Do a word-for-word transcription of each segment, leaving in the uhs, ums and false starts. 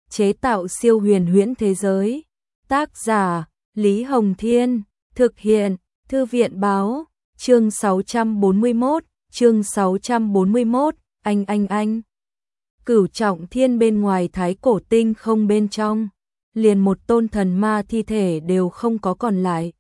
chế tạo siêu huyền huyễn thế giới. Tác giả, Lý Hồng Thiên, thực hiện, Thư viện Báo, chương sáu trăm bốn mươi mốt, chương sáu trăm bốn mươi mốt, anh anh anh. Cửu trọng thiên bên ngoài thái cổ tinh không bên trong, liền một tôn thần ma thi thể đều không có còn lại.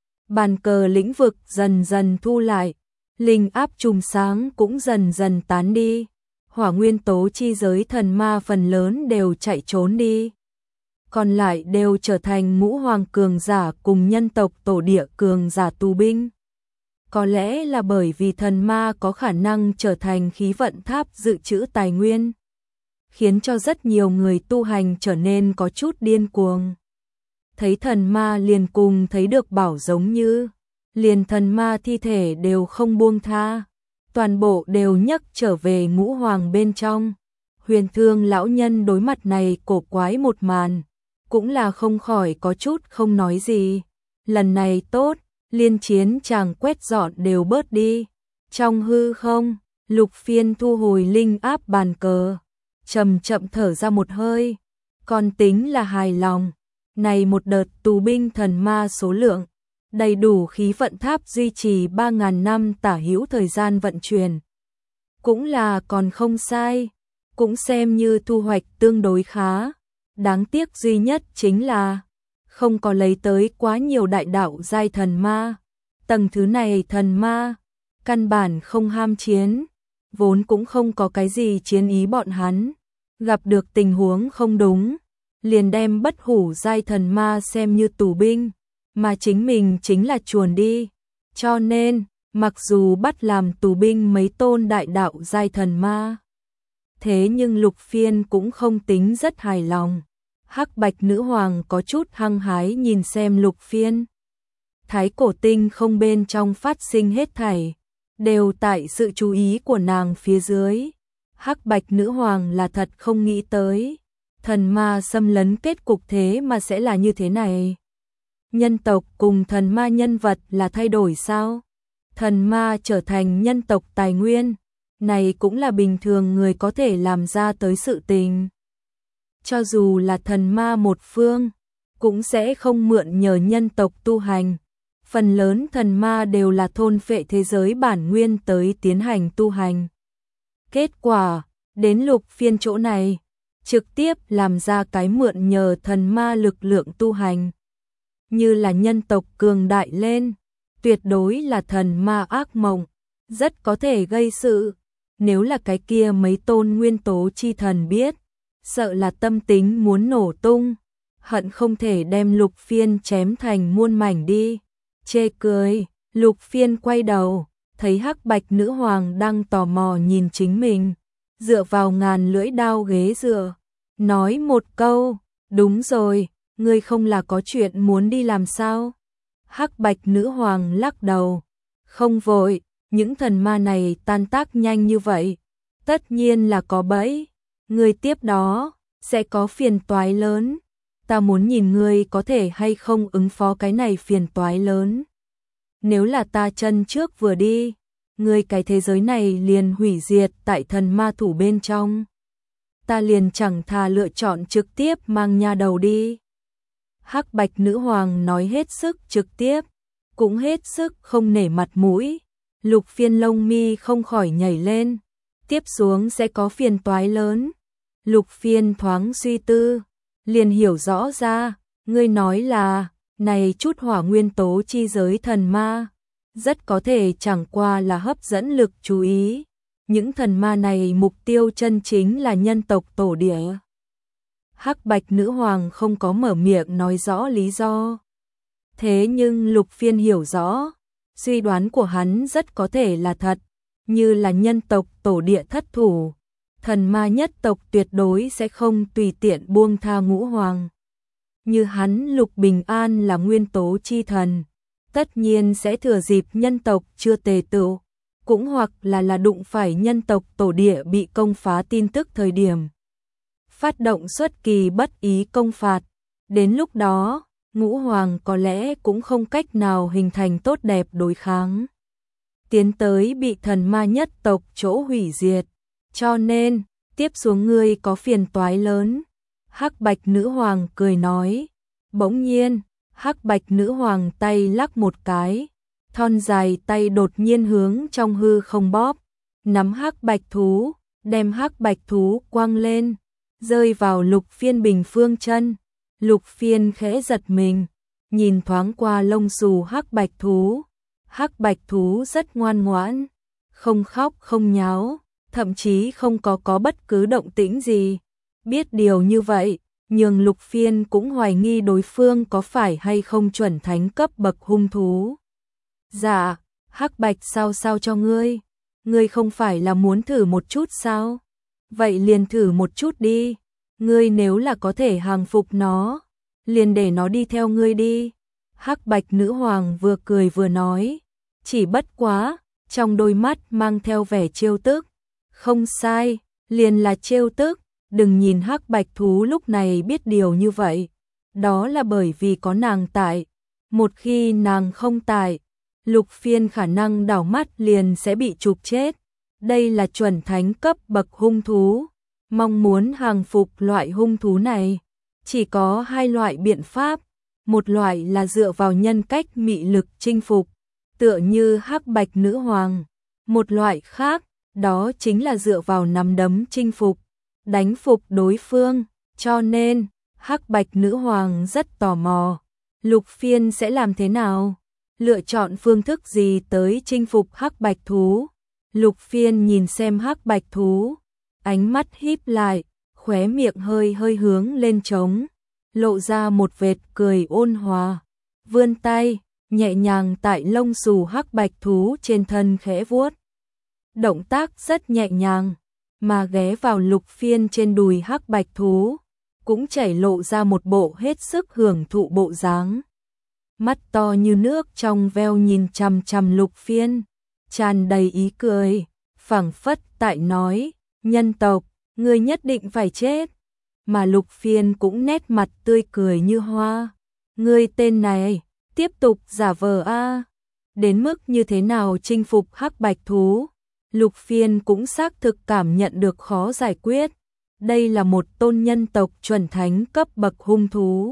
Bàn cờ lĩnh vực dần dần thu lại, linh áp chùm sáng cũng dần dần tán đi. Hỏa nguyên tố chi giới thần ma phần lớn đều chạy trốn đi. Còn lại đều trở thành ngũ hoàng cường giả cùng nhân tộc tổ địa cường giả tù binh. Có lẽ là bởi vì thần ma có khả năng trở thành khí vận tháp dự trữ tài nguyên, khiến cho rất nhiều người tu hành trở nên có chút điên cuồng. Thấy thần ma liền cùng thấy được bảo giống như, liền thần ma thi thể đều không buông tha, toàn bộ đều nhấc trở về ngũ hoàng bên trong. Huyền Thương lão nhân đối mặt này cổ quái một màn, cũng là không khỏi có chút không nói gì. Lần này tốt, liên chiến chàng quét dọn đều bớt đi. Trong hư không, Lục Phiên thu hồi linh áp bàn cờ, chậm chậm thở ra một hơi, còn tính là hài lòng. Này một đợt tù binh thần ma số lượng, đầy đủ khí vận tháp duy trì ba ngàn năm tả hữu thời gian vận chuyển. Cũng là còn không sai, cũng xem như thu hoạch tương đối khá. Đáng tiếc duy nhất chính là không có lấy tới quá nhiều đại đạo giai thần ma. Tầng thứ này thần ma, căn bản không ham chiến, vốn cũng không có cái gì chiến ý bọn hắn. Gặp được tình huống không đúng, liền đem bất hủ giai thần ma xem như tù binh, mà chính mình chính là chuồn đi. Cho nên, mặc dù bắt làm tù binh mấy tôn đại đạo giai thần ma, thế nhưng Lục Phiên cũng không tính rất hài lòng. Hắc Bạch nữ hoàng có chút hăng hái nhìn xem Lục Phiên. Thái cổ tinh không bên trong phát sinh hết thảy, đều tại sự chú ý của nàng phía dưới. Hắc Bạch nữ hoàng là thật không nghĩ tới, thần ma xâm lấn kết cục thế mà sẽ là như thế này. Nhân tộc cùng thần ma nhân vật là thay đổi sao? Thần ma trở thành nhân tộc tài nguyên, này cũng là bình thường người có thể làm ra tới sự tình. Cho dù là thần ma một phương, cũng sẽ không mượn nhờ nhân tộc tu hành. Phần lớn thần ma đều là thôn phệ thế giới bản nguyên tới tiến hành tu hành. Kết quả, đến Lục Phiên chỗ này, trực tiếp làm ra cái mượn nhờ thần ma lực lượng tu hành. Như là nhân tộc cường đại lên, tuyệt đối là thần ma ác mộng, rất có thể gây sự. Nếu là cái kia mấy tôn nguyên tố chi thần biết, sợ là tâm tính muốn nổ tung, hận không thể đem Lục Phiên chém thành muôn mảnh đi. Chê cười, Lục Phiên quay đầu, thấy Hắc Bạch nữ hoàng đang tò mò nhìn chính mình, dựa vào ngàn lưỡi đao ghế dựa, nói một câu, đúng rồi, ngươi không là có chuyện muốn đi làm sao? Hắc Bạch nữ hoàng lắc đầu, không vội, những thần ma này tan tác nhanh như vậy, tất nhiên là có bẫy, ngươi tiếp đó sẽ có phiền toái lớn. Ta muốn nhìn ngươi có thể hay không ứng phó cái này phiền toái lớn. Nếu là ta chân trước vừa đi, ngươi cái thế giới này liền hủy diệt tại thần ma thủ bên trong. Ta liền chẳng thà lựa chọn trực tiếp mang nha đầu đi. Hắc Bạch nữ hoàng nói hết sức trực tiếp, cũng hết sức không nể mặt mũi. Lục Phiên lông mi không khỏi nhảy lên, tiếp xuống sẽ có phiền toái lớn. Lục Phiên thoáng suy tư, liền hiểu rõ ra, ngươi nói là, này chút hỏa nguyên tố chi giới thần ma, rất có thể chẳng qua là hấp dẫn lực chú ý. Những thần ma này mục tiêu chân chính là nhân tộc tổ địa. Hắc Bạch nữ hoàng không có mở miệng nói rõ lý do. Thế nhưng Lục Phiên hiểu rõ, suy đoán của hắn rất có thể là thật, như là nhân tộc tổ địa thất thủ. Thần ma nhất tộc tuyệt đối sẽ không tùy tiện buông tha ngũ hoàng. Như hắn Lục Bình An là nguyên tố chi thần, tất nhiên sẽ thừa dịp nhân tộc chưa tề tựu, cũng hoặc là là đụng phải nhân tộc tổ địa bị công phá tin tức thời điểm, phát động xuất kỳ bất ý công phạt. Đến lúc đó, ngũ hoàng có lẽ cũng không cách nào hình thành tốt đẹp đối kháng, tiến tới bị thần ma nhất tộc chỗ hủy diệt. Cho nên, tiếp xuống ngươi có phiền toái lớn. Hắc Bạch Nữ Hoàng cười nói. Bỗng nhiên, Hắc Bạch Nữ Hoàng tay lắc một cái, thon dài tay đột nhiên hướng trong hư không bóp, nắm Hắc Bạch thú, đem Hắc Bạch thú quăng lên, rơi vào Lục Phiên bình phương chân. Lục Phiên khẽ giật mình, nhìn thoáng qua lông xù Hắc Bạch thú. Hắc Bạch thú rất ngoan ngoãn, không khóc không nháo, thậm chí không có có bất cứ động tĩnh gì. Biết điều như vậy, nhường Lục Phiên cũng hoài nghi đối phương có phải hay không chuẩn thánh cấp bậc hung thú. Dạ, Hắc Bạch sao sao cho ngươi? Ngươi không phải là muốn thử một chút sao? Vậy liền thử một chút đi. Ngươi nếu là có thể hàng phục nó, liền để nó đi theo ngươi đi. Hắc Bạch Nữ Hoàng vừa cười vừa nói, chỉ bất quá, trong đôi mắt mang theo vẻ trêu tức. Không sai, liền là trêu tức, đừng nhìn Hắc Bạch thú lúc này biết điều như vậy. Đó là bởi vì có nàng tại. Một khi nàng không tại, Lục Phiên khả năng đảo mắt liền sẽ bị chụp chết. Đây là chuẩn thánh cấp bậc hung thú. Mong muốn hàng phục loại hung thú này, chỉ có hai loại biện pháp. Một loại là dựa vào nhân cách mị lực chinh phục, tựa như Hắc Bạch Nữ Hoàng. Một loại khác, đó chính là dựa vào nắm đấm chinh phục, đánh phục đối phương. Cho nên, Hắc Bạch Nữ Hoàng rất tò mò, Lục Phiên sẽ làm thế nào? Lựa chọn phương thức gì tới chinh phục Hắc Bạch thú? Lục Phiên nhìn xem Hắc Bạch thú, ánh mắt híp lại, khóe miệng hơi hơi hướng lên trống, lộ ra một vệt cười ôn hòa, vươn tay, nhẹ nhàng tại lông xù Hắc Bạch thú trên thân khẽ vuốt. Động tác rất nhẹ nhàng, mà ghé vào Lục Phiên trên đùi Hắc Bạch thú, cũng chảy lộ ra một bộ hết sức hưởng thụ bộ dáng. Mắt to như nước trong veo nhìn chằm chằm Lục Phiên, tràn đầy ý cười, phảng phất tại nói, nhân tộc, ngươi nhất định phải chết. Mà Lục Phiên cũng nét mặt tươi cười như hoa. Ngươi tên này, tiếp tục giả vờ a. Đến mức như thế nào chinh phục Hắc Bạch thú, Lục Phiên cũng xác thực cảm nhận được khó giải quyết. Đây là một tôn nhân tộc chuẩn thánh cấp bậc hung thú.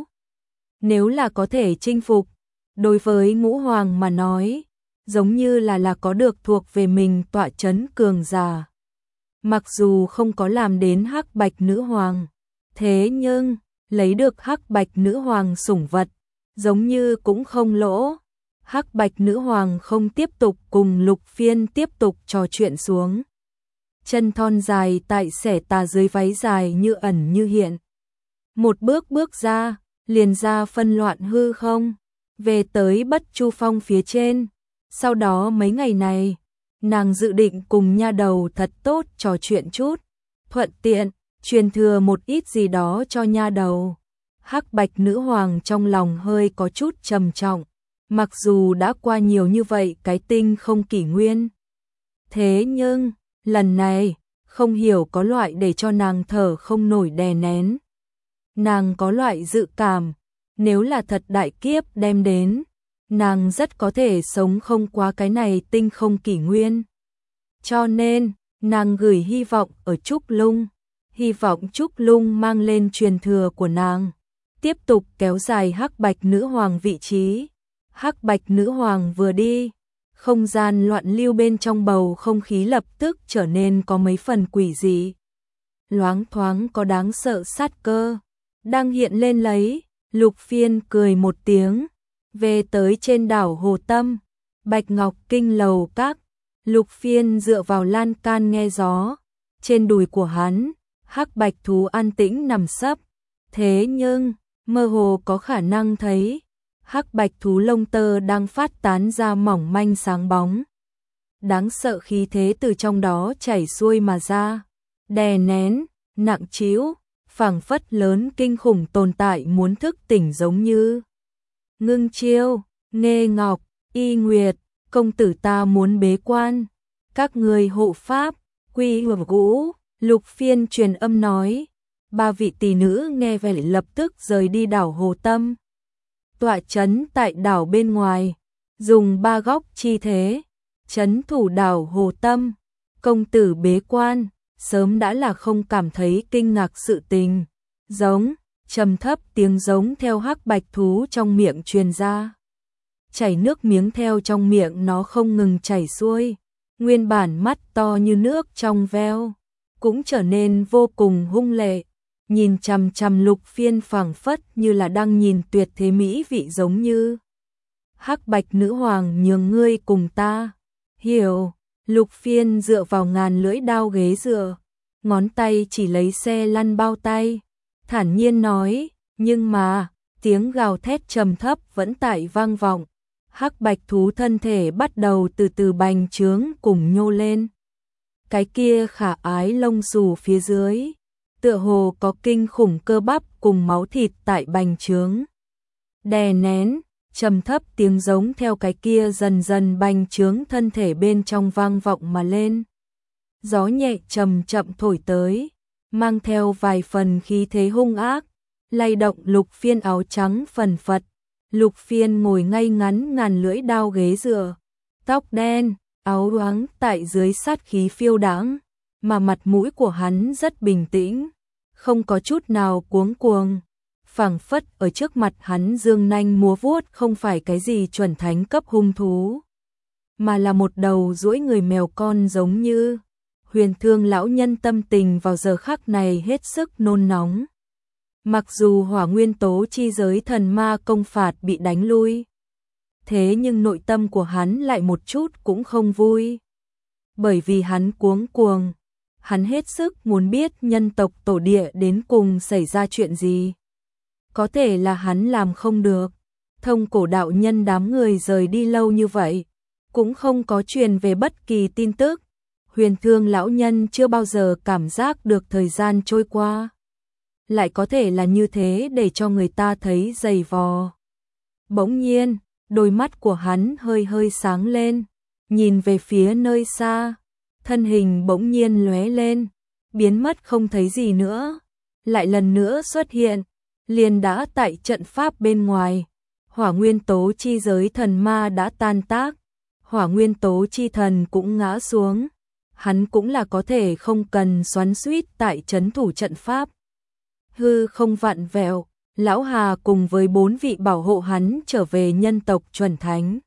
Nếu là có thể chinh phục, đối với Ngũ Hoàng mà nói, giống như là là có được thuộc về mình tọa chấn cường giả. Mặc dù không có làm đến Hắc Bạch Nữ Hoàng, thế nhưng lấy được Hắc Bạch Nữ Hoàng sủng vật, giống như cũng không lỗ. Hắc Bạch Nữ Hoàng không tiếp tục cùng Lục Phiên tiếp tục trò chuyện xuống. Chân thon dài tại xẻ tà dưới váy dài như ẩn như hiện. Một bước bước ra, liền ra phân loạn hư không, về tới Bất Chu Phong phía trên. Sau đó mấy ngày này, nàng dự định cùng nha đầu thật tốt trò chuyện chút, thuận tiện, truyền thừa một ít gì đó cho nha đầu. Hắc Bạch Nữ Hoàng trong lòng hơi có chút trầm trọng, mặc dù đã qua nhiều như vậy cái tinh không kỷ nguyên. Thế nhưng, lần này, không hiểu có loại để cho nàng thở không nổi đè nén. Nàng có loại dự cảm, nếu là thật đại kiếp đem đến, nàng rất có thể sống không qua cái này tinh không kỷ nguyên. Cho nên, nàng gửi hy vọng ở Trúc Lung, hy vọng Trúc Lung mang lên truyền thừa của nàng, tiếp tục kéo dài Hắc Bạch Nữ Hoàng vị trí. Hắc Bạch Nữ Hoàng vừa đi, không gian loạn lưu bên trong bầu không khí lập tức trở nên có mấy phần quỷ dị. Loáng thoáng có đáng sợ sát cơ đang hiện lên lấy. Lục Phiên cười một tiếng, về tới trên đảo Hồ Tâm, Bạch Ngọc Kinh lầu các. Lục Phiên dựa vào lan can nghe gió, trên đùi của hắn, Hắc Bạch thú an tĩnh nằm sấp. Thế nhưng, mơ hồ có khả năng thấy, Hắc Bạch thú lông tơ đang phát tán ra mỏng manh sáng bóng. Đáng sợ khí thế từ trong đó chảy xuôi mà ra, đè nén, nặng trĩu, phảng phất lớn kinh khủng tồn tại muốn thức tỉnh giống như. Ngưng Chiêu, Nghê Ngọc, Y Nguyệt, công tử ta muốn bế quan, các người hộ pháp, quy hợp ngũ. Lục Phiên truyền âm nói. Ba vị tỷ nữ nghe vẻ lập tức rời đi đảo Hồ Tâm, tọa trấn tại đảo bên ngoài, dùng ba góc chi thế trấn thủ đảo Hồ Tâm. Công tử bế quan, sớm đã là không cảm thấy kinh ngạc sự tình, giống trầm thấp tiếng giống theo hắc bạch thú trong miệng truyền ra. Chảy nước miếng theo trong miệng nó không ngừng chảy xuôi, nguyên bản mắt to như nước trong veo, cũng trở nên vô cùng hung lệ, nhìn chằm chằm Lục Phiên phảng phất như là đang nhìn tuyệt thế mỹ vị giống như. Hắc bạch nữ hoàng nhường ngươi cùng ta. Hiểu. Lục Phiên dựa vào ngàn lưỡi đao ghế dựa, ngón tay chỉ lấy xe lăn bao tay, thản nhiên nói, nhưng mà, tiếng gào thét trầm thấp vẫn tại vang vọng. Hắc bạch thú thân thể bắt đầu từ từ bành trướng cùng nhô lên. Cái kia khả ái lông xù phía dưới, tựa hồ có kinh khủng cơ bắp cùng máu thịt tại bành trướng. Đè nén, trầm thấp tiếng giống theo cái kia dần dần bành trướng thân thể bên trong vang vọng mà lên. Gió nhẹ chậm chậm thổi tới, mang theo vài phần khí thế hung ác, lay động Lục Phiên áo trắng phần phật. Lục Phiên ngồi ngay ngắn ngàn lưỡi đao ghế dựa, tóc đen, áo loáng tại dưới sát khí phiêu đãng, mà mặt mũi của hắn rất bình tĩnh, không có chút nào cuống cuồng. Phảng phất ở trước mặt hắn dương nanh múa vuốt không phải cái gì chuẩn thánh cấp hung thú, mà là một đầu duỗi người mèo con giống như. Huyền Thương lão nhân tâm tình vào giờ khắc này hết sức nôn nóng. Mặc dù hỏa nguyên tố chi giới thần ma công phạt bị đánh lui, thế nhưng nội tâm của hắn lại một chút cũng không vui. Bởi vì hắn cuống cuồng, hắn hết sức muốn biết nhân tộc tổ địa đến cùng xảy ra chuyện gì. Có thể là hắn làm không được, Thông Cổ đạo nhân đám người rời đi lâu như vậy, cũng không có truyền về bất kỳ tin tức. Huyền Thương lão nhân chưa bao giờ cảm giác được thời gian trôi qua, lại có thể là như thế để cho người ta thấy dày vò. Bỗng nhiên, đôi mắt của hắn hơi hơi sáng lên, nhìn về phía nơi xa, thân hình bỗng nhiên lóe lên, biến mất không thấy gì nữa, lại lần nữa xuất hiện, liền đã tại trận pháp bên ngoài. Hỏa nguyên tố chi giới thần ma đã tan tác, hỏa nguyên tố chi thần cũng ngã xuống, hắn cũng là có thể không cần xoắn xuýt tại trấn thủ trận pháp. Hư không vặn vẹo, lão Hà cùng với bốn vị bảo hộ hắn trở về nhân tộc chuẩn thánh.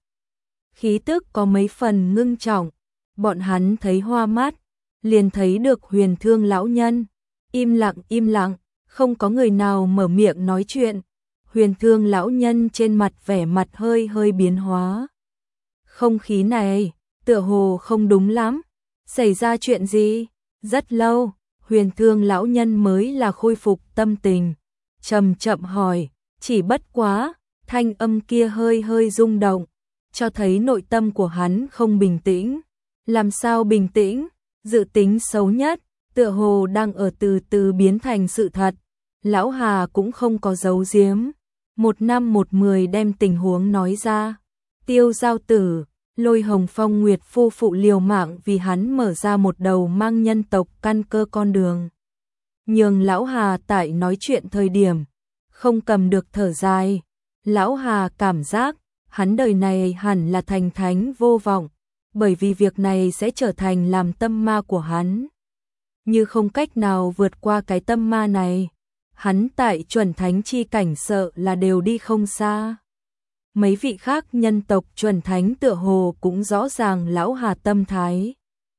Khí tức có mấy phần ngưng trọng, bọn hắn thấy hoa mắt, liền thấy được Huyền Thương lão nhân, im lặng im lặng, không có người nào mở miệng nói chuyện. Huyền Thương lão nhân trên mặt vẻ mặt hơi hơi biến hóa. Không khí này, tựa hồ không đúng lắm, xảy ra chuyện gì? Rất lâu, Huyền Thương lão nhân mới là khôi phục tâm tình, chậm chậm hỏi, chỉ bất quá, thanh âm kia hơi hơi rung động, cho thấy nội tâm của hắn không bình tĩnh. Làm sao bình tĩnh? Dự tính xấu nhất, tựa hồ đang ở từ từ biến thành sự thật. Lão Hà cũng không có giấu giếm, một năm một mười đem tình huống nói ra. Tiêu Giao Tử, Lôi Hồng Phong Nguyệt phu phụ liều mạng vì hắn mở ra một đầu mang nhân tộc căn cơ con đường. Nhường lão Hà tại nói chuyện thời điểm, không cầm được thở dài. Lão Hà cảm giác, hắn đời này hẳn là thành thánh vô vọng, bởi vì việc này sẽ trở thành làm tâm ma của hắn. Như không cách nào vượt qua cái tâm ma này, hắn tại chuẩn thánh chi cảnh sợ là đều đi không xa. Mấy vị khác nhân tộc chuẩn thánh tựa hồ cũng rõ ràng lão Hà tâm thái,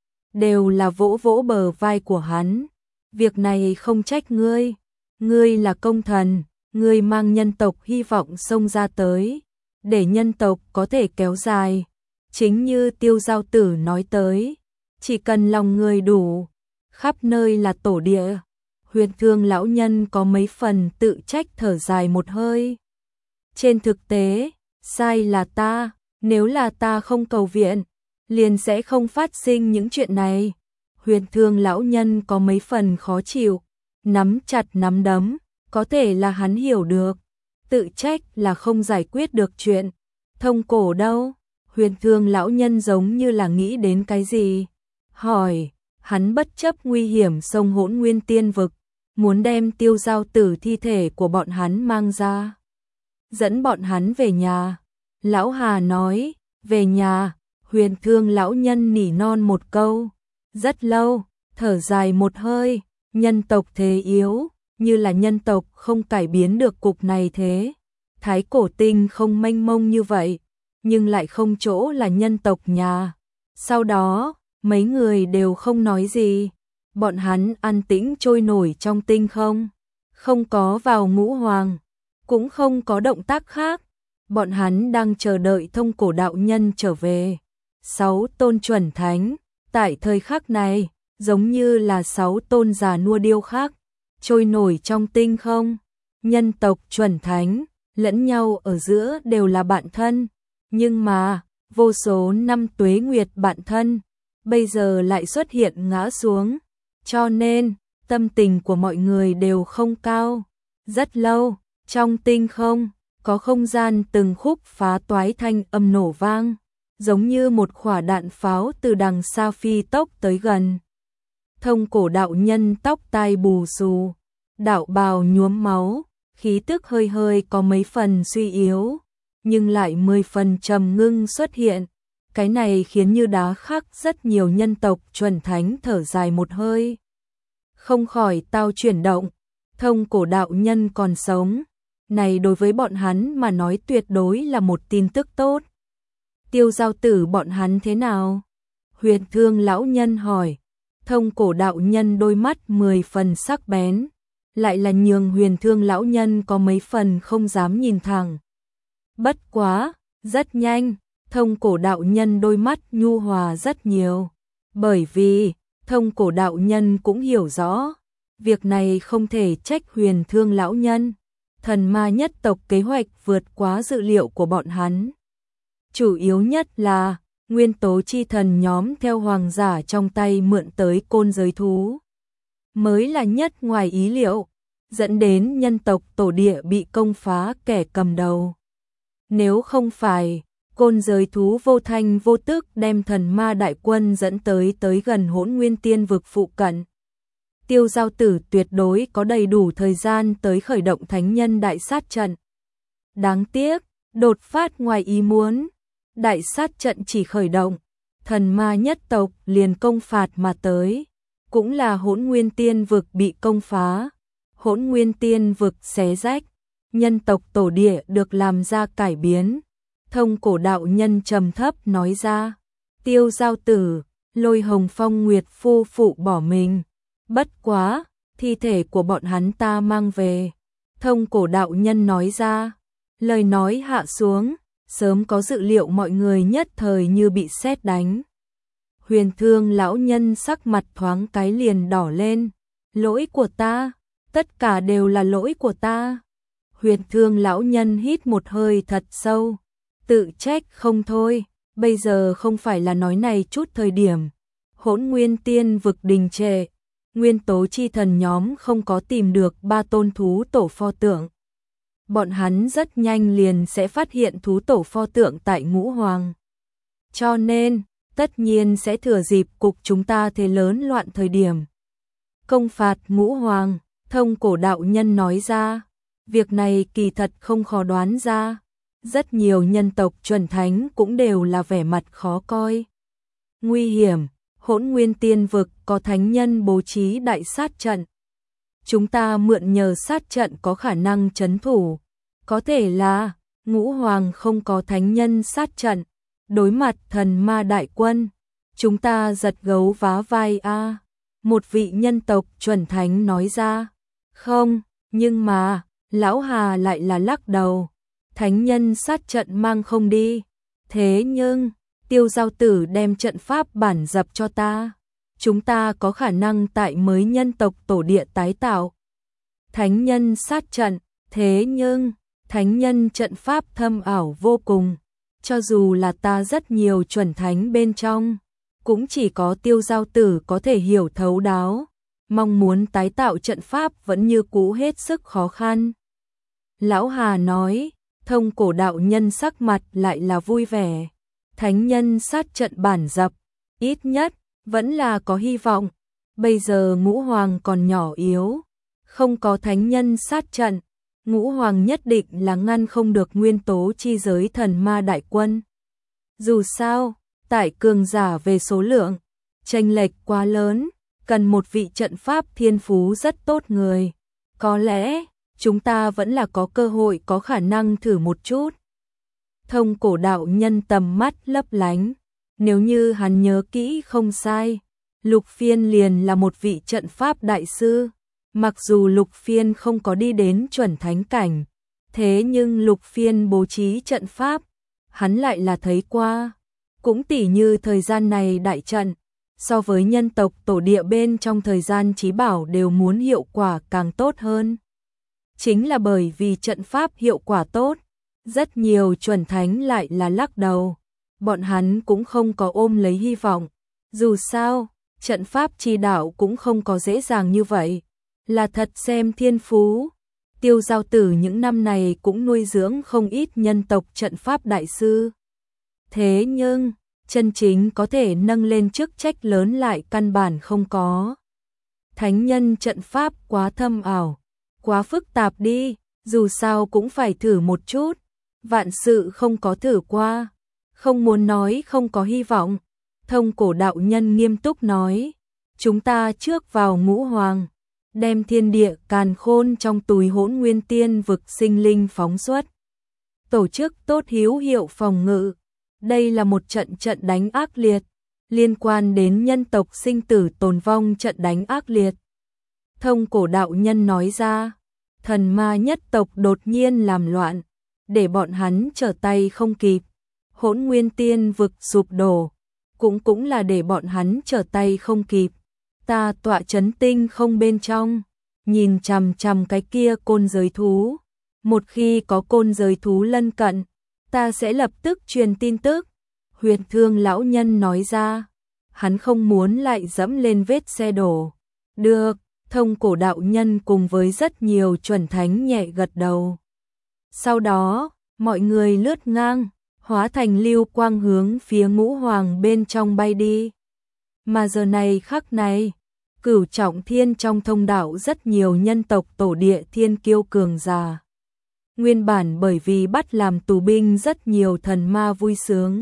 đều là vỗ vỗ bờ vai của hắn. Việc này không trách ngươi, ngươi là công thần, ngươi mang nhân tộc hy vọng xông ra tới, để nhân tộc có thể kéo dài. Chính như Tiêu Giao Tử nói tới, chỉ cần lòng người đủ, khắp nơi là tổ địa. Huyền Thương lão nhân có mấy phần tự trách thở dài một hơi. Trên thực tế, sai là ta, nếu là ta không cầu viện, liền sẽ không phát sinh những chuyện này. Huyền Thương lão nhân có mấy phần khó chịu, nắm chặt nắm đấm, có thể là hắn hiểu được, tự trách là không giải quyết được chuyện. Thông Cổ đâu? Huyền Thương lão nhân giống như là nghĩ đến cái gì, hỏi. Hắn bất chấp nguy hiểm sông Hỗn Nguyên Tiên vực, muốn đem Tiêu Giao Tử thi thể của bọn hắn mang ra, dẫn bọn hắn về nhà. Lão Hà nói, về nhà. Huyền Thương lão nhân nỉ non một câu, rất lâu, thở dài một hơi, nhân tộc thế yếu, như là nhân tộc không cải biến được cục này thế. Thái cổ tinh không mênh mông như vậy, nhưng lại không chỗ là nhân tộc nhà. Sau đó, mấy người đều không nói gì. Bọn hắn an tĩnh trôi nổi trong tinh không. Không có vào ngũ hoàng, cũng không có động tác khác. Bọn hắn đang chờ đợi thông cổ đạo nhân trở về. Sáu tôn chuẩn thánh, tại thời khắc này, giống như là sáu tôn già nua điêu khắc, trôi nổi trong tinh không. Nhân tộc chuẩn thánh, lẫn nhau ở giữa đều là bạn thân, nhưng mà, vô số năm tuế nguyệt bạn thân, bây giờ lại xuất hiện ngã xuống, cho nên, tâm tình của mọi người đều không cao. Rất lâu, trong tinh không, có không gian từng khúc phá toái thanh âm nổ vang, giống như một quả đạn pháo từ đằng xa phi tốc tới gần. Thông cổ đạo nhân tóc tai bù xù, đạo bào nhuốm máu, khí tức hơi hơi có mấy phần suy yếu, nhưng lại mười phần trầm ngưng xuất hiện. Cái này khiến như đá khắc rất nhiều nhân tộc chuẩn thánh thở dài một hơi. Không khỏi tao chuyển động, thông cổ đạo nhân còn sống. Này đối với bọn hắn mà nói tuyệt đối là một tin tức tốt. Tiêu giao tử bọn hắn thế nào? Huyền thương lão nhân hỏi. Thông cổ đạo nhân đôi mắt mười phần sắc bén, lại là nhường huyền thương lão nhân có mấy phần không dám nhìn thẳng. Bất quá, rất nhanh, thông cổ đạo nhân đôi mắt nhu hòa rất nhiều. Bởi vì, thông cổ đạo nhân cũng hiểu rõ, việc này không thể trách huyền thương lão nhân. Thần ma nhất tộc kế hoạch vượt quá dự liệu của bọn hắn. Chủ yếu nhất là, nguyên tố chi thần nhóm theo hoàng giả trong tay mượn tới côn giới thú. Mới là nhất ngoài ý liệu, dẫn đến nhân tộc tổ địa bị công phá kẻ cầm đầu. Nếu không phải, côn giới thú vô thanh vô tức đem thần ma đại quân dẫn tới tới gần Hỗn Nguyên Tiên vực phụ cận. Tiêu giao tử tuyệt đối có đầy đủ thời gian tới khởi động thánh nhân đại sát trận. Đáng tiếc, đột phát ngoài ý muốn, đại sát trận chỉ khởi động, thần ma nhất tộc liền công phạt mà tới, cũng là Hỗn Nguyên Tiên vực bị công phá, Hỗn Nguyên Tiên vực xé rách, nhân tộc tổ địa được làm ra cải biến. Thông cổ đạo nhân trầm thấp nói ra, tiêu giao tử, Lôi Hồng Phong Nguyệt phu phụ bỏ mình. Bất quá, thi thể của bọn hắn ta mang về. Thông cổ đạo nhân nói ra, lời nói hạ xuống, sớm có dự liệu mọi người nhất thời như bị sét đánh. Huyền thương lão nhân sắc mặt thoáng cái liền đỏ lên, lỗi của ta, tất cả đều là lỗi của ta. Huyền thương lão nhân hít một hơi thật sâu, tự trách không thôi, bây giờ không phải là nói này chút thời điểm. Hỗn Nguyên Tiên vực đình trệ. Nguyên tố chi thần nhóm không có tìm được ba tôn thú tổ pho tượng. Bọn hắn rất nhanh liền sẽ phát hiện thú tổ pho tượng tại Ngũ Hoàng. Cho nên, tất nhiên sẽ thừa dịp cục chúng ta thế lớn loạn thời điểm. Công phạt Ngũ Hoàng, thông cổ đạo nhân nói ra. Việc này kỳ thật không khó đoán ra. Rất nhiều nhân tộc chuẩn thánh cũng đều là vẻ mặt khó coi. Nguy hiểm. Hỗn Nguyên Tiên vực có thánh nhân bố trí đại sát trận. Chúng ta mượn nhờ sát trận có khả năng trấn thủ. Có thể là Ngũ Hoàng không có thánh nhân sát trận. Đối mặt thần ma đại quân, chúng ta giật gấu vá vai a. À. Một vị nhân tộc chuẩn thánh nói ra. Không, nhưng mà, lão Hà lại là lắc đầu. Thánh nhân sát trận mang không đi. Thế nhưng, tiêu giao tử đem trận pháp bản dập cho ta. Chúng ta có khả năng tại mới nhân tộc tổ địa tái tạo. Thánh nhân sát trận, thế nhưng, thánh nhân trận pháp thâm ảo vô cùng. Cho dù là ta rất nhiều chuẩn thánh bên trong, cũng chỉ có tiêu giao tử có thể hiểu thấu đáo. Mong muốn tái tạo trận pháp vẫn như cũ hết sức khó khăn. Lão Hà nói, thông cổ đạo nhân sắc mặt lại là vui vẻ. Thánh nhân sát trận bản dập, ít nhất, vẫn là có hy vọng. Bây giờ Ngũ Hoàng còn nhỏ yếu, không có thánh nhân sát trận. Ngũ Hoàng nhất định là ngăn không được nguyên tố chi giới thần ma đại quân. Dù sao, tại cường giả về số lượng, chênh lệch quá lớn, cần một vị trận pháp thiên phú rất tốt người. có lẽ chúng ta vẫn là có cơ hội có khả năng thử một chút. Thông cổ đạo nhân tầm mắt lấp lánh, nếu như hắn nhớ kỹ không sai, Lục Phiên liền là một vị trận pháp đại sư. Mặc dù Lục Phiên không có đi đến chuẩn thánh cảnh, thế nhưng Lục Phiên bố trí trận pháp, hắn lại là thấy qua. Cũng tỉ như thời gian này đại trận, so với nhân tộc tổ địa bên trong thời gian chí bảo đều muốn hiệu quả càng tốt hơn. Chính là bởi vì trận pháp hiệu quả tốt, rất nhiều chuẩn thánh lại là lắc đầu. Bọn hắn cũng không có ôm lấy hy vọng. Dù sao, trận pháp chi đạo cũng không có dễ dàng như vậy. Là thật xem thiên phú. Tiêu Giao Tử những năm này cũng nuôi dưỡng không ít nhân tộc trận pháp đại sư. Thế nhưng, chân chính có thể nâng lên chức trách lớn lại căn bản không có. Thánh nhân trận pháp quá thâm ảo, quá phức tạp đi, dù sao cũng phải thử một chút. Vạn sự không có thử qua, không muốn nói không có hy vọng. Thông cổ đạo nhân nghiêm túc nói, chúng ta trước vào ngũ hoàng, đem thiên địa càn khôn trong túi hỗn nguyên tiên vực sinh linh phóng xuất. Tổ chức tốt hữu hiệu phòng ngự. Đây là một trận trận đánh ác liệt, liên quan đến nhân tộc sinh tử tồn vong trận đánh ác liệt. Thông cổ đạo nhân nói ra, thần ma nhất tộc đột nhiên làm loạn, để bọn hắn trở tay không kịp. Hỗn nguyên tiên vực sụp đổ, cũng cũng là để bọn hắn trở tay không kịp. Ta tọa chấn tinh không bên trong, nhìn chằm chằm cái kia côn giới thú. Một khi có côn giới thú lân cận, ta sẽ lập tức truyền tin tức. Huyền Thương lão nhân nói ra, hắn không muốn lại dẫm lên vết xe đổ. Được, thông cổ đạo nhân cùng với rất nhiều chuẩn thánh nhẹ gật đầu. Sau đó, mọi người lướt ngang, hóa thành lưu quang hướng phía ngũ hoàng bên trong bay đi. Mà giờ này khắc này, Cửu Trọng Thiên trong thông đạo rất nhiều nhân tộc tổ địa thiên kiêu cường giả. Nguyên bản bởi vì bắt làm tù binh rất nhiều thần ma vui sướng.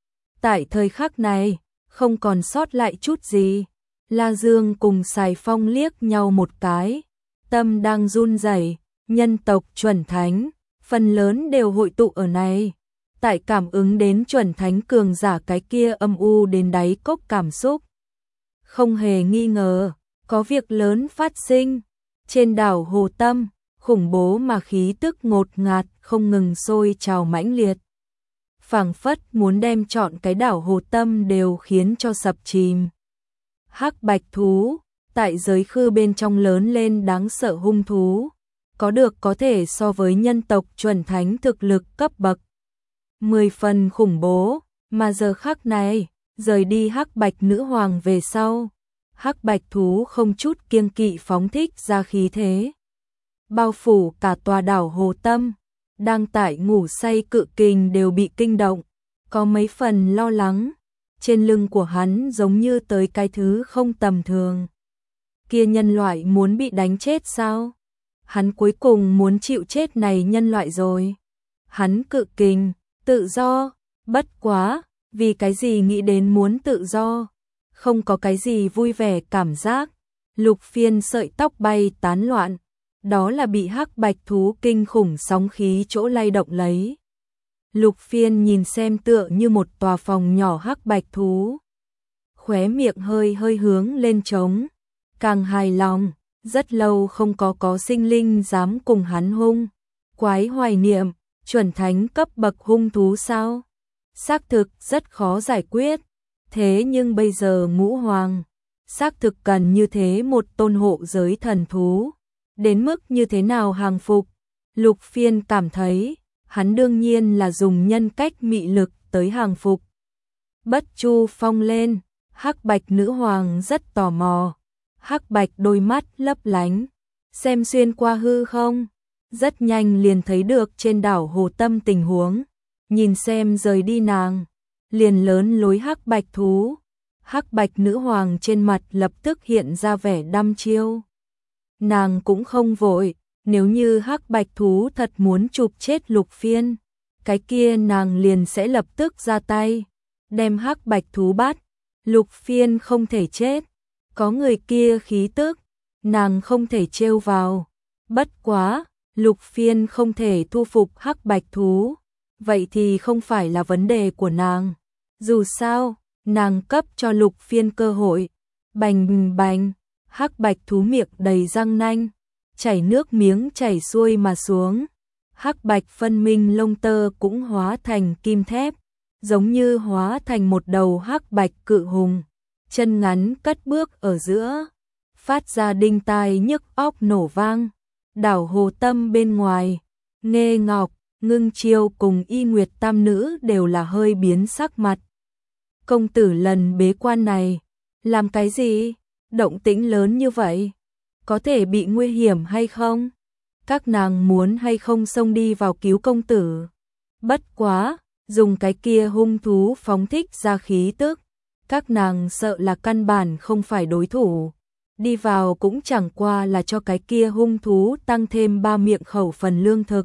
Tại thời khắc này, không còn sót lại chút gì. La Dương cùng Sài Phong liếc nhau một cái, tâm đang run rẩy. Nhân tộc chuẩn thánh, phần lớn đều hội tụ ở này. Tại cảm ứng đến chuẩn thánh cường giả cái kia âm u đến đáy cốc cảm xúc. Không hề nghi ngờ, có việc lớn phát sinh. Trên đảo Hồ Tâm, khủng bố mà khí tức ngột ngạt không ngừng sôi trào mãnh liệt. Phảng phất muốn đem trọn cái đảo Hồ Tâm đều khiến cho sập chìm. Hắc bạch thú, tại giới khư bên trong lớn lên đáng sợ hung thú, có được có thể so với nhân tộc chuẩn thánh thực lực cấp bậc. Mười phần khủng bố, mà giờ khắc này, rời đi hắc bạch nữ hoàng về sau. Hắc bạch thú không chút kiêng kỵ phóng thích ra khí thế. Bao phủ cả tòa đảo Hồ Tâm, đang tại ngủ say cự kình đều bị kinh động, có mấy phần lo lắng. Trên lưng của hắn giống như tới cái thứ không tầm thường. Kia nhân loại muốn bị đánh chết sao? Hắn cuối cùng muốn chịu chết này nhân loại rồi. Hắn cự kình, tự do, bất quá, vì cái gì nghĩ đến muốn tự do? Không có cái gì vui vẻ cảm giác. Lục Phiên sợi tóc bay tán loạn, đó là bị hắc bạch thú kinh khủng sóng khí chỗ lay động lấy. Lục Phiên nhìn xem tựa như một tòa phòng nhỏ hắc bạch thú. Khóe miệng hơi hơi hướng lên trống, càng hài lòng, rất lâu không có có sinh linh dám cùng hắn hung. Quái hoài niệm, chuẩn thánh cấp bậc hung thú sao? Xác thực rất khó giải quyết, thế nhưng bây giờ ngũ hoàng, xác thực cần như thế một tôn hộ giới thần thú. Đến mức như thế nào hàng phục? Lục Phiên cảm thấy, hắn đương nhiên là dùng nhân cách mị lực tới hàng phục. Bất Chu Phong lên, hắc bạch nữ hoàng rất tò mò. Hắc bạch đôi mắt lấp lánh, xem xuyên qua hư không, rất nhanh liền thấy được trên đảo Hồ Tâm tình huống. Nhìn xem rời đi nàng, liền lớn lối hắc bạch thú. Hắc bạch nữ hoàng trên mặt lập tức hiện ra vẻ đăm chiêu. Nàng cũng không vội, nếu như hắc bạch thú thật muốn chụp chết Lục Phiên, cái kia nàng liền sẽ lập tức ra tay, đem hắc bạch thú bắt. Lục Phiên không thể chết, có người kia khí tức, nàng không thể trêu vào. Bất quá, Lục Phiên không thể thu phục hắc bạch thú, vậy thì không phải là vấn đề của nàng. Dù sao, nàng cấp cho Lục Phiên cơ hội. Bành bành, hắc bạch thú miệng đầy răng nanh, chảy nước miếng chảy xuôi mà xuống. Hắc bạch phân minh lông tơ cũng hóa thành kim thép, giống như hóa thành một đầu hắc bạch cự hùng, chân ngắn cất bước ở giữa, phát ra đinh tai nhức óc nổ vang. Đảo Hồ Tâm bên ngoài, Nghê Ngọc, Ngưng Chiêu cùng Y Nguyệt tam nữ đều là hơi biến sắc mặt. Công tử lần bế quan này, làm cái gì? Động tĩnh lớn như vậy, có thể bị nguy hiểm hay không? Các nàng muốn hay không xông đi vào cứu công tử? Bất quá, dùng cái kia hung thú phóng thích ra khí tức, các nàng sợ là căn bản không phải đối thủ. Đi vào cũng chẳng qua là cho cái kia hung thú tăng thêm ba miệng khẩu phần lương thực.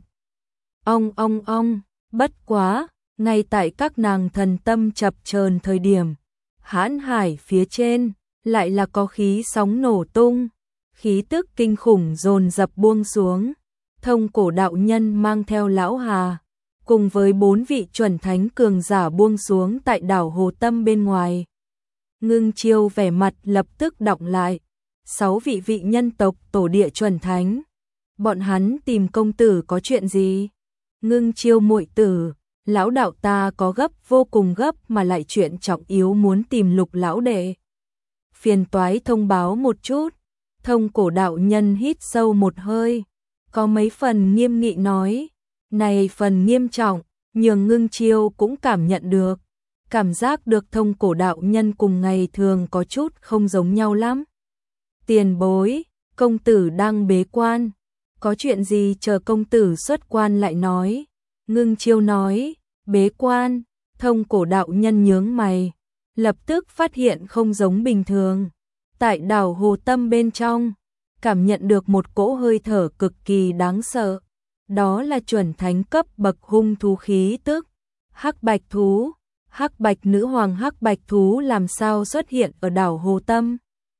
Ong ong ong, bất quá, ngay tại các nàng thần tâm chập chờn thời điểm, hãn hải phía trên lại là có khí sóng nổ tung, khí tức kinh khủng dồn dập buông xuống. Thông Cổ đạo nhân mang theo lão Hà, cùng với bốn vị chuẩn thánh cường giả buông xuống tại đảo Hồ Tâm bên ngoài. Ngưng Chiêu vẻ mặt lập tức đọng lại. Sáu vị vị nhân tộc tổ địa chuẩn thánh, bọn hắn tìm công tử có chuyện gì? Ngưng Chiêu muội tử, lão đạo ta có gấp vô cùng gấp mà lại chuyện trọng yếu muốn tìm Lục lão đệ. Phiền toái thông báo một chút. Thông Cổ đạo nhân hít sâu một hơi, có mấy phần nghiêm nghị nói, này phần nghiêm trọng, nhường Ngưng Chiêu cũng cảm nhận được, cảm giác được Thông Cổ đạo nhân cùng ngày thường có chút không giống nhau lắm. Tiền bối, công tử đang bế quan, có chuyện gì chờ công tử xuất quan lại nói. Ngưng Chiêu nói, bế quan. Thông Cổ đạo nhân nhướng mày, lập tức phát hiện không giống bình thường. Tại đảo Hồ Tâm bên trong, cảm nhận được một cỗ hơi thở cực kỳ đáng sợ. Đó là chuẩn thánh cấp bậc hung thú khí tức. Hắc bạch thú, hắc bạch nữ hoàng hắc bạch thú làm sao xuất hiện ở đảo Hồ Tâm?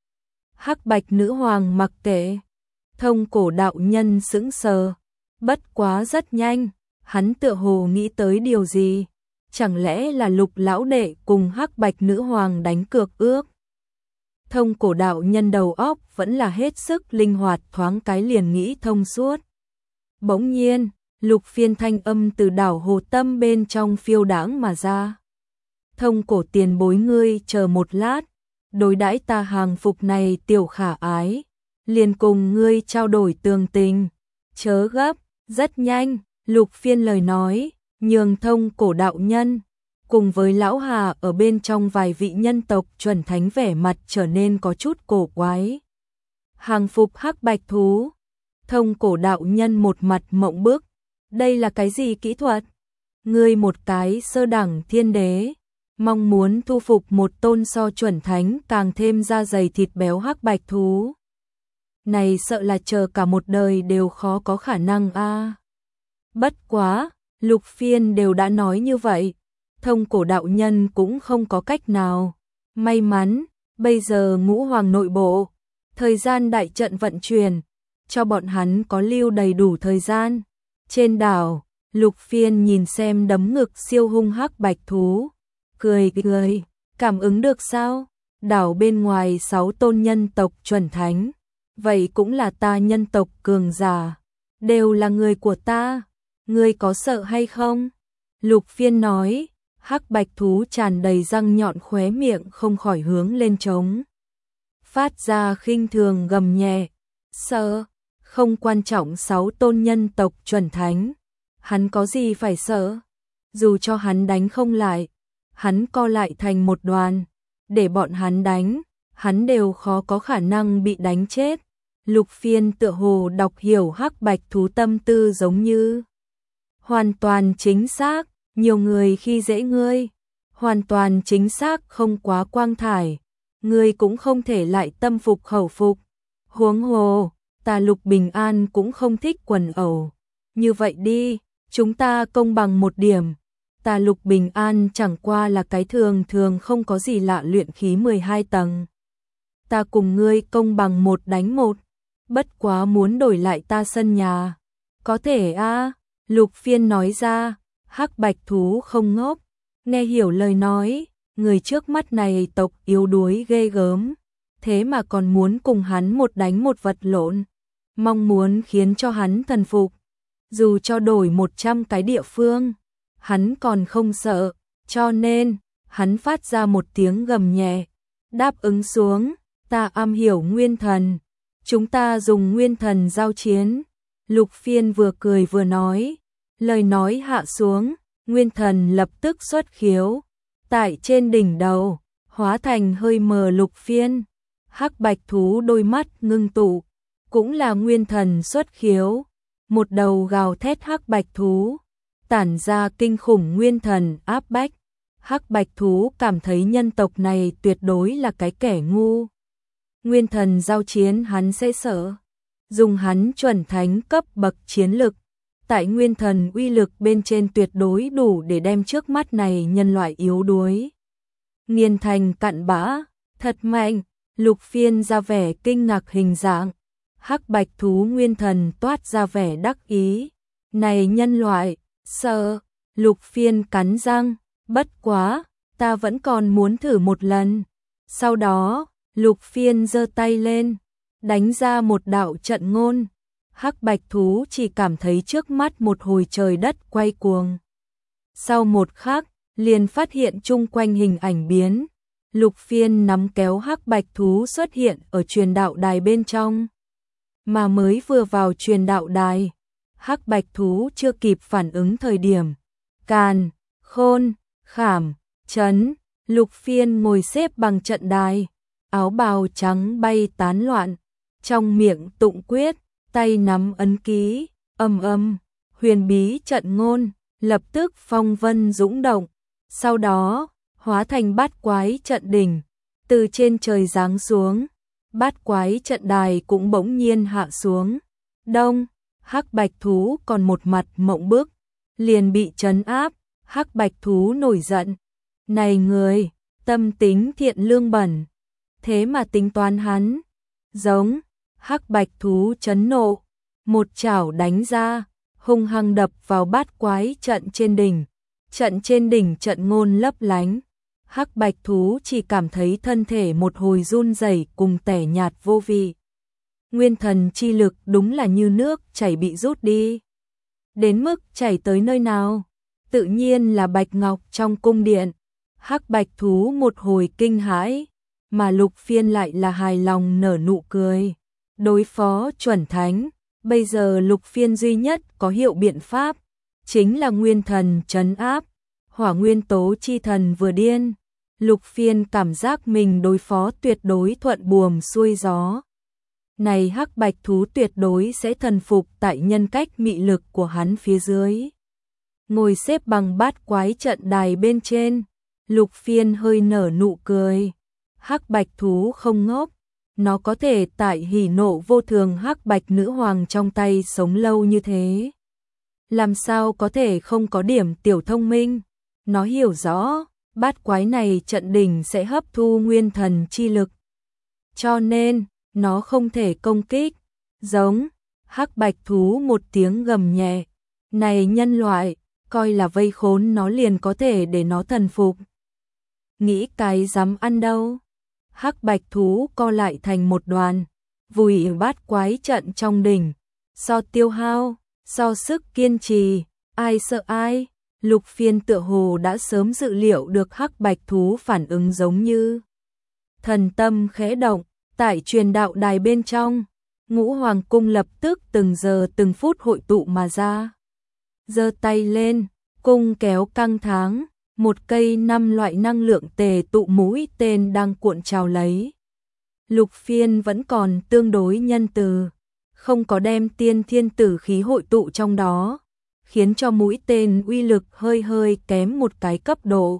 Hắc bạch nữ hoàng mặc kệ. Thông Cổ đạo nhân sững sờ, bất quá rất nhanh, hắn tựa hồ nghĩ tới điều gì, chẳng lẽ là Lục lão đệ cùng hắc bạch nữ hoàng đánh cược ước? Thông Cổ đạo nhân đầu óc vẫn là hết sức linh hoạt, thoáng cái liền nghĩ thông suốt. Bỗng nhiên, Lục Phiên thanh âm từ đảo Hồ Tâm bên trong phiêu đãng mà ra. Thông Cổ tiền bối ngươi chờ một lát, đối đãi ta hàng phục này tiểu khả ái, liền cùng ngươi trao đổi tường tình, chớ gấp, rất nhanh. Lục Phiên lời nói, nhường Thông Cổ đạo nhân, cùng với lão Hà ở bên trong vài vị nhân tộc chuẩn thánh vẻ mặt trở nên có chút cổ quái. Hàng phục hắc bạch thú, Thông Cổ đạo nhân một mặt mộng bức, đây là cái gì kỹ thuật? Ngươi một cái sơ đẳng thiên đế, mong muốn thu phục một tôn so chuẩn thánh càng thêm da dày thịt béo hắc bạch thú. Này sợ là chờ cả một đời đều khó có khả năng a. À. Bất quá, Lục Phiên đều đã nói như vậy, Thông Cổ đạo nhân cũng không có cách nào. May mắn, bây giờ ngũ hoàng nội bộ, thời gian đại trận vận chuyển, cho bọn hắn có lưu đầy đủ thời gian. Trên đảo, Lục Phiên nhìn xem đấm ngực siêu hung hắc bạch thú, cười cười, cảm ứng được sao? Đảo bên ngoài sáu tôn nhân tộc chuẩn thánh, vậy cũng là ta nhân tộc cường giả, đều là người của ta, ngươi có sợ hay không? Lục Phiên nói, hắc bạch thú tràn đầy răng nhọn khóe miệng không khỏi hướng lên trống, phát ra khinh thường gầm nhẹ, sợ, không quan trọng sáu tôn nhân tộc chuẩn thánh, hắn có gì phải sợ? Dù cho hắn đánh không lại, hắn co lại thành một đoàn, để bọn hắn đánh, hắn đều khó có khả năng bị đánh chết. Lục Phiên tựa hồ đọc hiểu hắc bạch thú tâm tư giống như hoàn toàn chính xác, nhiều người khi dễ ngươi, hoàn toàn chính xác không quá quang thải, ngươi cũng không thể lại tâm phục khẩu phục. Huống hồ, ta Lục Bình An cũng không thích quần ẩu. Như vậy đi, chúng ta công bằng một điểm. Ta Lục Bình An chẳng qua là cái thường thường không có gì lạ luyện khí mười hai tầng. Ta cùng ngươi công bằng một đánh một. bất quá muốn đổi lại ta sân nhà. Có thể a, Lục Phiên nói ra. Hắc bạch thú không ngốc, nghe hiểu lời nói, người trước mắt này tộc yếu đuối ghê gớm, thế mà còn muốn cùng hắn một đánh một vật lộn, mong muốn khiến cho hắn thần phục, dù cho đổi một trăm cái địa phương, hắn còn không sợ, cho nên, hắn phát ra một tiếng gầm nhẹ, đáp ứng xuống, ta am hiểu nguyên thần, chúng ta dùng nguyên thần giao chiến. Lục Phiên vừa cười vừa nói, lời nói hạ xuống, nguyên thần lập tức xuất khiếu, tại trên đỉnh đầu, hóa thành hơi mờ Lục Phiên, hắc bạch thú đôi mắt ngưng tụ, cũng là nguyên thần xuất khiếu, một đầu gào thét hắc bạch thú, tản ra kinh khủng nguyên thần áp bách, hắc bạch thú cảm thấy nhân tộc này tuyệt đối là cái kẻ ngu. Nguyên thần giao chiến hắn sẽ sợ, dùng hắn chuẩn thánh cấp bậc chiến lực, tại nguyên thần uy lực bên trên tuyệt đối đủ để đem trước mắt này nhân loại yếu đuối nghiền thành cặn bã, thật mạnh. Lục Phiên ra vẻ kinh ngạc hình dạng, hắc bạch thú nguyên thần toát ra vẻ đắc ý, này nhân loại, sợ. Lục Phiên cắn răng, bất quá, ta vẫn còn muốn thử một lần. Sau đó, Lục Phiên giơ tay lên, đánh ra một đạo trận ngôn. Hắc bạch thú chỉ cảm thấy trước mắt một hồi trời đất quay cuồng. Sau một khắc, liền phát hiện chung quanh hình ảnh biến. Lục Phiên nắm kéo hắc bạch thú xuất hiện ở truyền đạo đài bên trong. Mà mới vừa vào truyền đạo đài, hắc bạch thú chưa kịp phản ứng thời điểm. Càn, Khôn, Khảm, Chấn, Lục Phiên ngồi xếp bằng trận đài, áo bào trắng bay tán loạn, trong miệng tụng quyết, tay nắm ấn ký, âm âm, huyền bí trận ngôn, lập tức phong vân dũng động, sau đó, hóa thành bát quái trận đỉnh, từ trên trời giáng xuống, bát quái trận đài cũng bỗng nhiên hạ xuống. Đông, hắc bạch thú còn một mặt mộng bức, liền bị trấn áp, hắc bạch thú nổi giận. Này người, tâm tính thiện lương bẩn, thế mà tính toán hắn, giống, hắc bạch thú chấn nộ, một chảo đánh ra, hung hăng đập vào bát quái trận trên đỉnh, trận trên đỉnh trận ngôn lấp lánh. Hắc bạch thú chỉ cảm thấy thân thể một hồi run rẩy cùng tẻ nhạt vô vị. Nguyên thần chi lực đúng là như nước chảy bị rút đi. Đến mức chảy tới nơi nào? Tự nhiên là bạch ngọc trong cung điện. Hắc bạch thú một hồi kinh hãi, mà Lục Phiên lại là hài lòng nở nụ cười. Đối phó chuẩn thánh, bây giờ Lục Phiên duy nhất có hiệu biện pháp, chính là nguyên thần trấn áp. Hỏa nguyên tố chi thần vừa điên, Lục Phiên cảm giác mình đối phó tuyệt đối thuận buồm xuôi gió. Này hắc bạch thú tuyệt đối sẽ thần phục tại nhân cách mị lực của hắn phía dưới. Ngồi xếp bằng bát quái trận đài bên trên, Lục Phiên hơi nở nụ cười. Hắc bạch thú không ngốc, nó có thể tại hỉ nộ vô thường hắc bạch nữ hoàng trong tay sống lâu như thế. Làm sao có thể không có điểm tiểu thông minh? Nó hiểu rõ, bát quái này trận đỉnh sẽ hấp thu nguyên thần chi lực. Cho nên, nó không thể công kích. Giống, hắc bạch thú một tiếng gầm nhẹ. Này nhân loại, coi là vây khốn nó liền có thể để nó thần phục. Nghĩ cái dám ăn đâu. Hắc bạch thú co lại thành một đoàn, vùi ở bát quái trận trong đỉnh. So tiêu hao, so sức kiên trì, ai sợ ai. Lục Phiên tựa hồ đã sớm dự liệu được hắc bạch thú phản ứng giống như. Thần tâm khẽ động, tại truyền đạo đài bên trong, Ngũ Hoàng cung lập tức từng giờ từng phút hội tụ mà ra. Giơ tay lên, cung kéo căng tháng, một cây năm loại năng lượng tề tụ mũi tên đang cuộn trào lấy. Lục Phiên vẫn còn tương đối nhân từ, không có đem tiên thiên tử khí hội tụ trong đó, khiến cho mũi tên uy lực hơi hơi kém một cái cấp độ.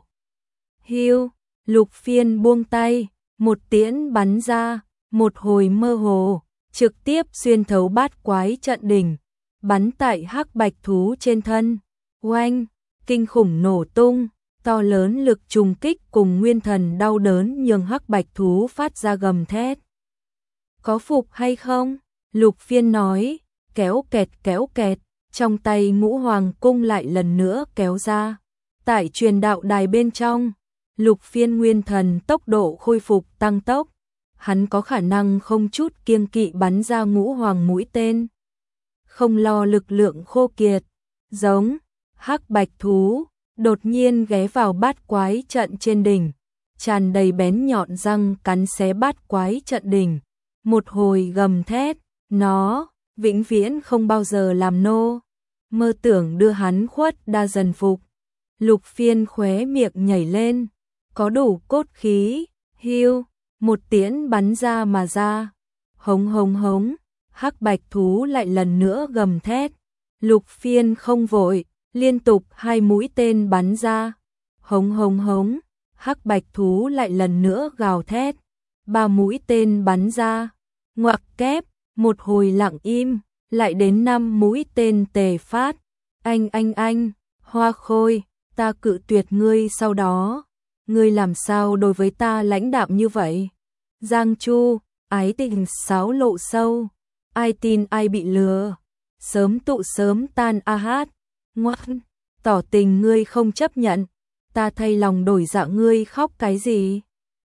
Hiu, Lục Phiên buông tay, một tiễn bắn ra, một hồi mơ hồ, trực tiếp xuyên thấu bát quái trận đỉnh, bắn tại hắc bạch thú trên thân. Oanh, kinh khủng nổ tung, to lớn lực trùng kích cùng nguyên thần đau đớn nhường hắc bạch thú phát ra gầm thét. Có phục hay không? Lục Phiên nói, kéo kẹt kéo kẹt, trong tay Ngũ Hoàng cung lại lần nữa kéo ra. Tại truyền đạo đài bên trong, Lục Phiên nguyên thần tốc độ khôi phục tăng tốc. Hắn có khả năng không chút kiêng kỵ bắn ra Ngũ Hoàng mũi tên. Không lo lực lượng khô kiệt, giống hắc bạch thú, đột nhiên ghé vào bát quái trận trên đỉnh, tràn đầy bén nhọn răng cắn xé bát quái trận đỉnh. Một hồi gầm thét, nó vĩnh viễn không bao giờ làm nô, mơ tưởng đưa hắn khuất đa dần phục. Lục Phiên khóe miệng nhảy lên, có đủ cốt khí, hiu, một tiễn bắn ra mà ra. Hống hống hống, hắc bạch thú lại lần nữa gầm thét. Lục Phiên không vội, liên tục hai mũi tên bắn ra. Hống hống hống, hắc bạch thú lại lần nữa gào thét. Ba mũi tên bắn ra, ngoặc kép, một hồi lặng im, lại đến năm mũi tên tề phát. Anh anh anh, Hoa Khôi, ta cự tuyệt ngươi sau đó. Ngươi làm sao đối với ta lãnh đạm như vậy? Giang Chu, ái tình sáo lộ sâu, ai tin ai bị lừa. Sớm tụ sớm tan a hát, ngoan, tỏ tình ngươi không chấp nhận. Ta thay lòng đổi dạ ngươi khóc cái gì?